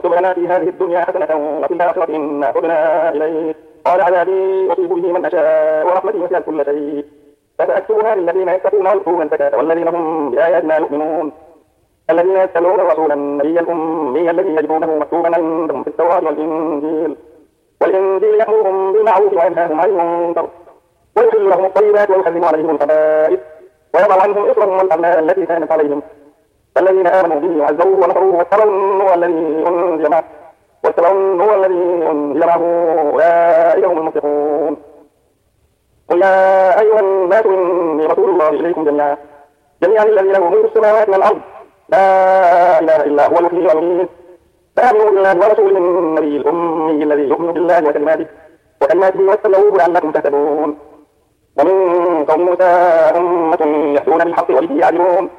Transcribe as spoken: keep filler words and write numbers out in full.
اكتب لنا في هذه الدنيا حسنة وفي الآخرة إنا هدنا إليك قال عذابي أصيب به من أشاء ورحمتي وسعت كل شيء فسأكتبها للذين يتقون ويؤتون الزكاة والذين هم بآياتنا يؤمنون الذين يتبعون الرسول النبي الأمي الذي يجدونه مكتوبا عندهم في التوراة والإنجيل والإنجيل يأمرهم بالمعروف وينهاهم عن المنكر ويحل لهم الطيبات ويحرم عليهم الخبائث ويضع عنهم إصرهم والأغلال التي كانت عليهم فالذين آمنوا به وعزروه ونصروه واتبعوا النور الذي أنزل معه واتبعوا النور الذي أنزل معه أولئك هم المفلحون قل يا أيها الناس إني رسول الله إليكم جميعا جميعا الذي له ملك السماوات والأرض لا إله إلا هو المحيي ويميت فآمنوا بالله ورسوله النبي الأمي الذي يؤمن بالله وكلماته وكلماته واتبعوه لعلكم تهتدون ومن قوم موسى أمة يهدون بالحق وبه يعدلون